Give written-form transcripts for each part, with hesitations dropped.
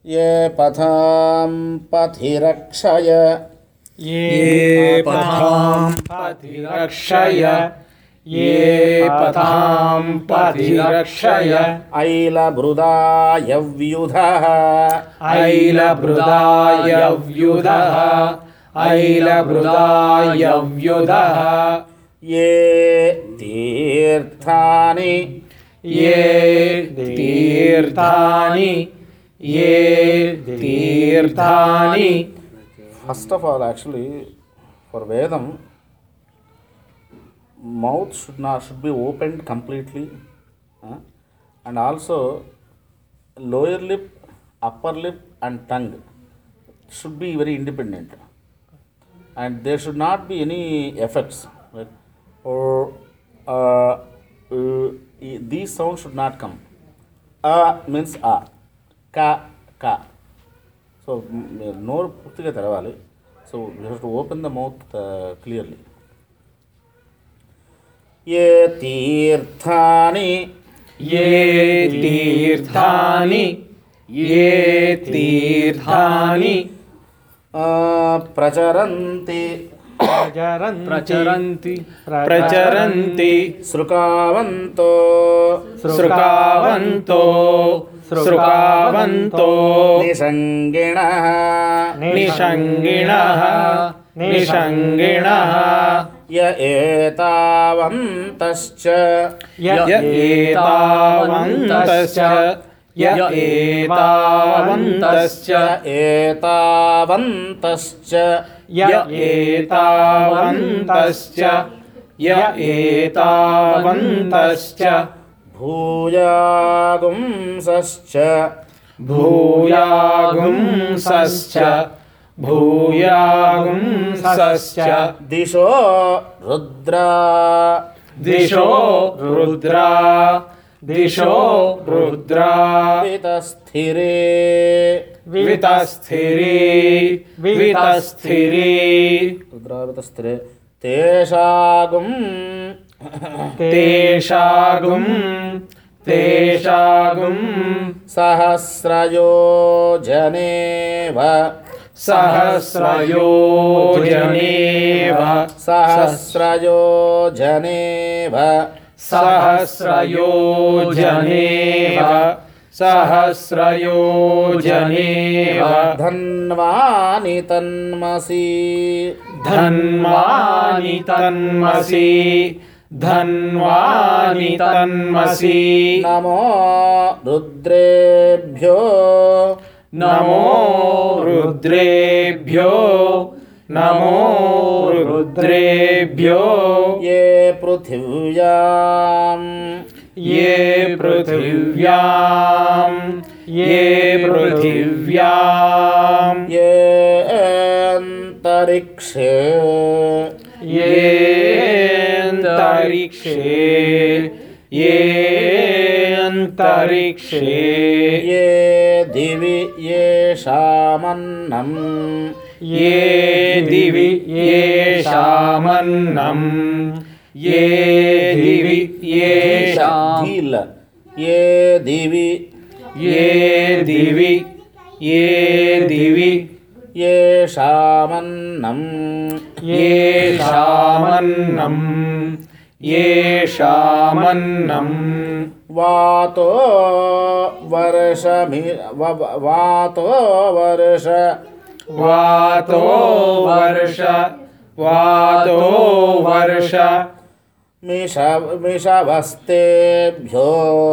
ये पथां पथिरक्षय ये पथां पथिरक्षय ये पथां पथिरक्षय ऐलभृदायव्युधः ऐलभृदायव्युधः ऐलभृदायव्युधः ये तीर्थानि ये तीर्थानि ये तीर्थानि. First of all, actually, for Vedam, mouth should be opened completely, and also lower lip, upper lip, and tongue should be very independent, and there should not be any effects like these sounds should not come. Means ka ka. So nor purtiga teravali. So you have to open the mouth clearly. Ye tirthani ये तीर्थानि ये तीर्थानि pracharanti प्रचरन्ति प्रचरन्ति srukavanto सृकावन्तो सृकावन्तो nisanginah निषङ्गिणः निषङ्गिणः ya etavantascha य एतावन्तश्च य एतावन्तश्च etavantascha य एतावन्तश्च य एतावन्तश्च भूयागुंसश्च भूयागुंसश्च भूयागुंसश्च दिशो रुद्रा दिशो रुद्रा दिशो रुद्रा वितस्थिरे वितस्थिरे वितस्थिरे रुद्रा वितस्थिरे तेषागुं तेषागुं तेषागुं सहस्रयोजनेव सहस्रयोजनेव सहस्रयोजनेव सहस्रयोजनेव सहस्रयोजनेव धन्वानि तन्मसि धन्वानि तन्मसि धन्वानि तन्मसि नमो रुद्रेभ्यो नमो रुद्रेभ्यो नमो रुद्रेभ्यो ये पृथिव्यां ये पृथिव्यां ये पृथिव्यां ये अन्तरिक्षे येऽन्तरिक्षे येऽन्तरिक्षे ये दिवि येषामन्नं ये दिवि येषामन्नं ये दिवि येषाम् धील ये दिवि ये दिवि ये दिवि येषामन्नं येषामन्नं येषामन्नं वातो वर्षमि वातो वर्ष वातो वर्ष वातो वर्ष मिषवस्तेभ्यो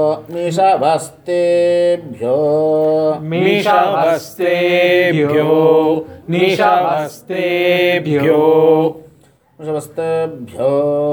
मिषवस्तेभ्यो मिषवस्तेभ्यो निषवस्तेभ्यो मिषवस्तेभ्यो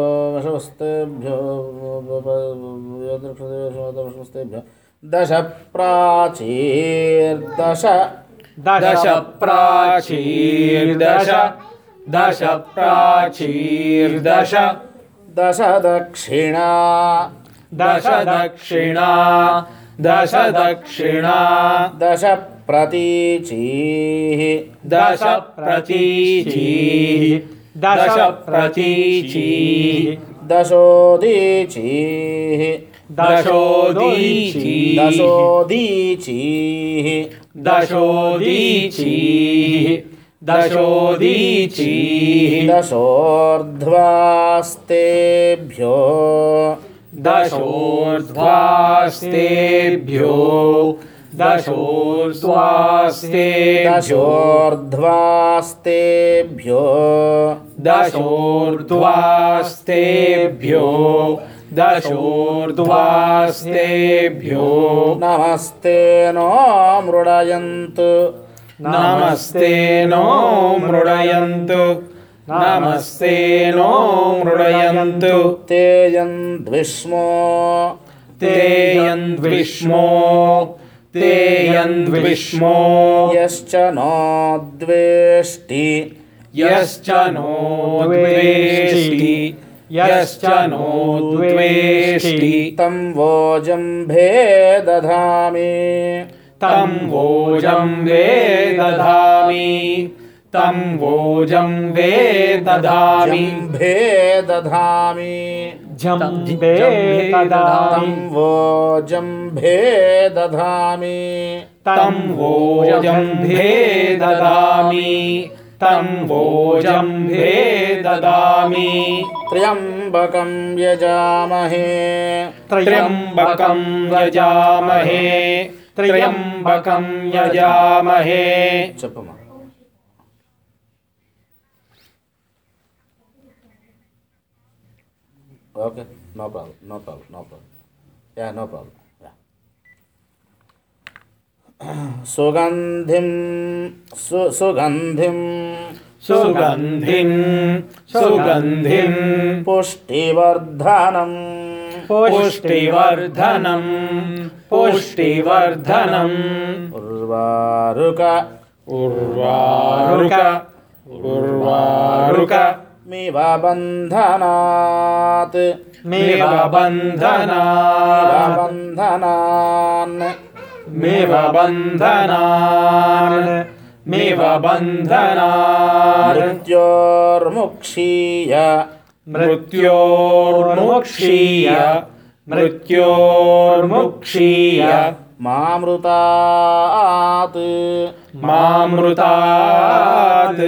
मिषवस्तेभ्यो दश प्राचीर्दश दश प्राचीर्दश दश प्राचीर्दश दश दक्षिणा दश दक्षिणा दश दक्षिणा दश प्रतीचीः दश प्रतीचीः दश प्रतीचीः दशोदीचीः दशोदीचीः दशोदीचीः दशोदीचीः दशोदीचीः दशोर्ध्वास्तेभ्यो दशोर्ध्वास्तेभ्यो दशोर्ध्वास्तेभ्यो दशोर्ध्वास्तेभ्यो दशोर्ध्वास्तेभ्यो दशोर्ध्वास्तेभ्यो नमस्ते नो मृडयन्तु नमस्ते नो मृडयन्तु नमस्ते नो मृडयन्तु ते यन्द्विष्मो ते यन्द्विष्मो ते यन्द्विष्मो यश्च नो द्वेष्टि यश्च नो द्वेष्टि यश्च नो द्वेष्टि तं वोजम्भे दधामि तं वोजम्भे दधामि तं वोजम्भे दधामि जम्भे दधामि जम्भे तं दधामि वोजम्भे दधामि तं वोजम्भे ददामि तं वोजम्भे ददामि त्र्यम्बकं यजामहे त्र्यम्बकं यजामहे त्र्यम्बकं यजामहे చెప్పమ్మా okay no problem yeah no problem yeah సుగంధిం సుగంధిం सुगन्धिं పుష్టివర్ధనం पुष्टिवर्धनं पुष्टिवर्धनं ఉర్వారుక उर्वारुक उर्वारुक మివ బంధనాత్ मेव बन्धनान् బంధనాన్ मेव बन्धनान् मेव बन्धनान् మృత్యోర్ముక్షీయ मृत्योर्मुक्षीय मृत्योर्मुक्षीय మామృతాత్ मामृतात्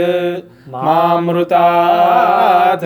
मामृतात्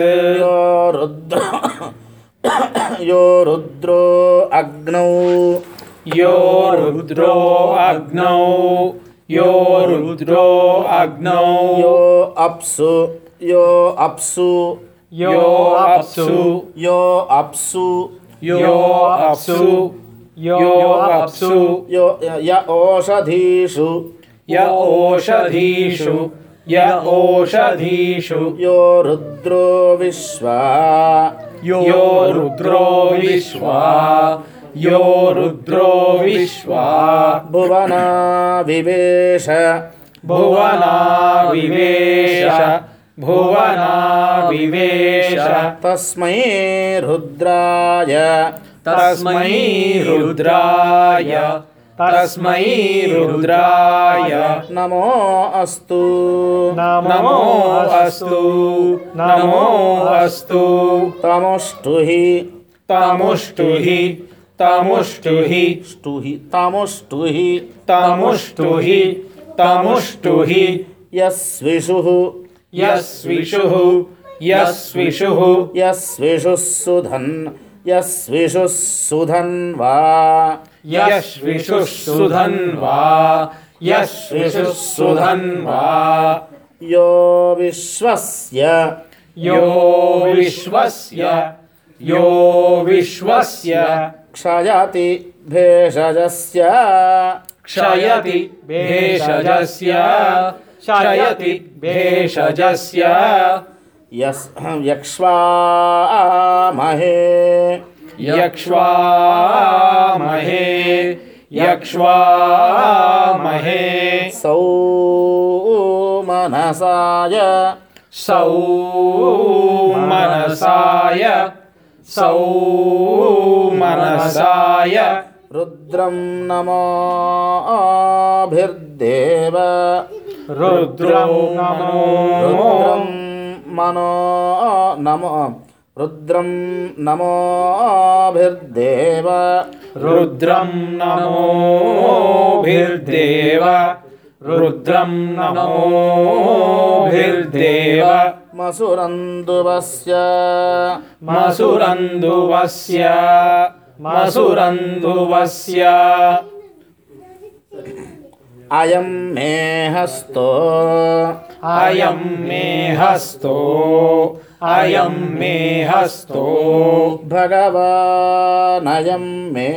यो रुद्रो अग्नौ यो रुद्रो अग्नौ यो रुद्रो अग्नौ यो अप्सु यो अप्सु यो अप्सु यो अप्सु यो अप्सु यो अप्सु यो य ओषधीषु य ओषधीषु य ओषधीषु यो रुद्रो विश्वा यो रुद्रो विश्वा यो रुद्रो विश्वा भुवना विवेश भुवना विवेश भुवना विवेश तस्मै रुद्राय तस्मै रुद्राय तस्मै रुद्राय नमो अस्तु नमो अस्तु नमो अस्तु तमुष्टुहि तमुष्टुहि तमुष्टुहि ष्टुहि तमुष्टुहि तमुष्टुहि तमुष्टुहि यस्विषुः यस्विषुः यस्विषुः यस्विषुः सुधन्वा यस्विषुः सुधन्वा यस्विषुः सुधन्वा यो विश्वस्य यो विश्वस्य यो विश्वस्य क्षयति भेषजस्य क्षयति भेषजस्य क्षयति भेषजस्य यक्ष्वामहे यक्ष्वामहे यक्ष्वामहे सौमनसाय सौमनसाय सौमनसाय रुद्रं नमोभिर्देव रुद्रं रुद्रं नमो मनो नमो रुद्रं नमोभिर्देव रुद्रं नमोभिर्देव रुद्रं नमोभिर्देव मसुरन्दुवस्य अयं मे हस्तो भगवानयं मे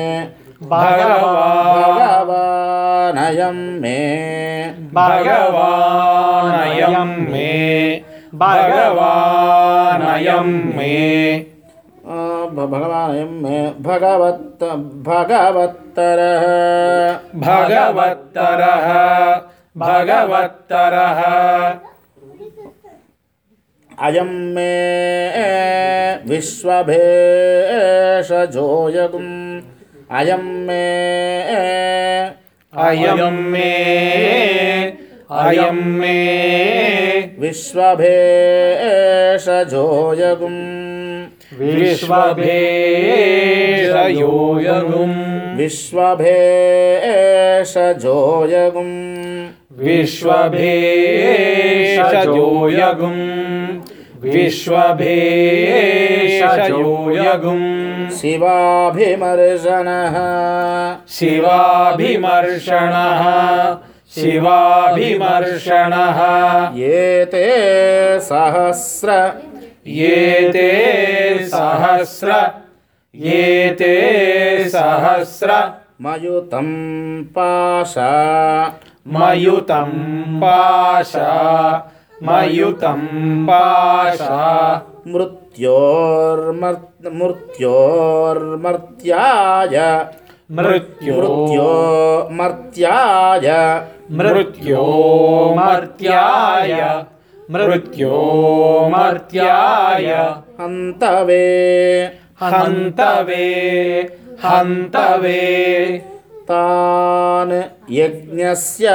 भगवत्तरः अयं मे विश्वभेषजोयगुम् अयं मे विश्वभेषजोयगुम् विश्वभेषजोयगुम् शिवाभिमर्शनः येते सहस्र मयुतं पाशा मृत्योर्मर्त्याय हन्तवे तान् यज्ञस्य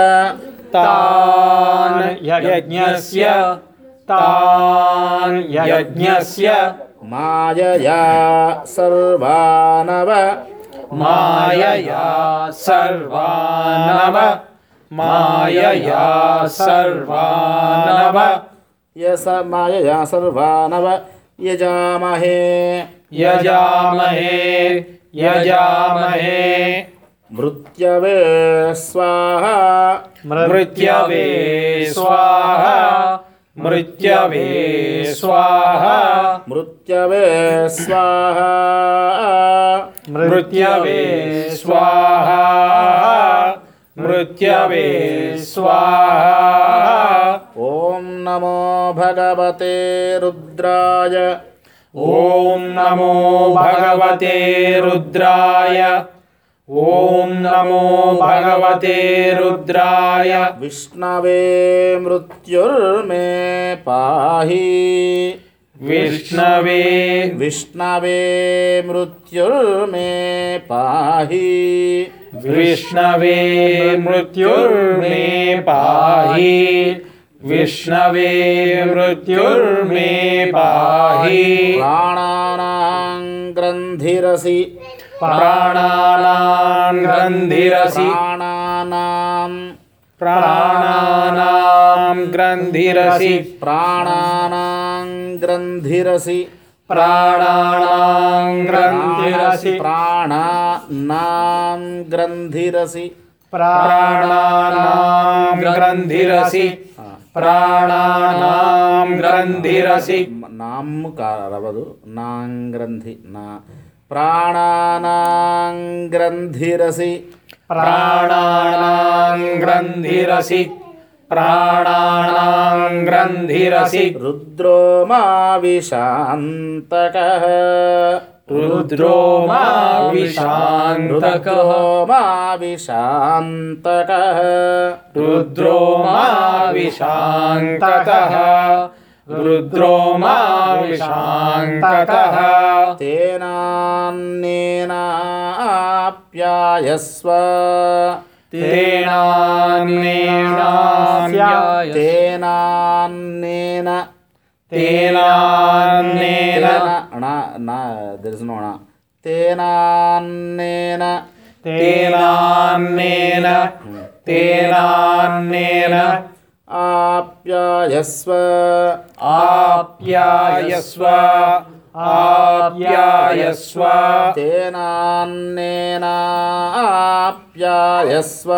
मायया सर्वानव यजामहे मृत्यवे स्वाहा ॐ नमो भगवते रुद्राय ॐ नमो भगवते रुद्राय विष्णवे मृत्युर्मे पाहि विष्णवे मृत्युर्मे पाहि प्राणानां ग्रन्थिरसि नाम कारवदु नांग्रंथि ना प्राणानां ग्रंथिरसि रुद्रो मा विशान्तकः तेनान्नेनाप्यायस्व तेनान्नेन there is no ana. Tenannena. तेनान्नेन तेनान्नेन आप्यायस्व आप्यायस्व आप्यायस्व तेनान्नेन आप्यायस्व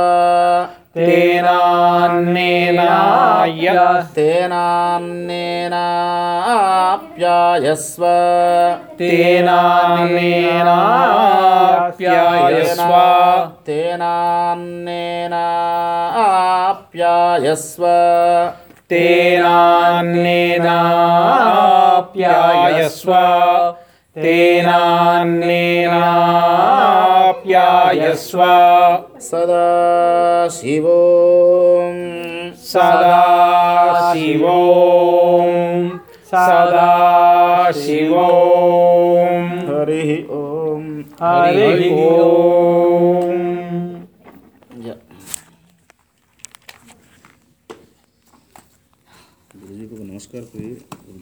तेनान्नेनाय तेनान्नेन आप्यायस्व तेनान्नेनाप्यायस्व तेनान्नेन आप्यायस्व तेनान्नेनाप्यायस्व तेनान्नेनाप्यायस्व सदा शिवों सदाशिवों हरि ओम हरि ओम। गुरुजी को नमस्कार करिए।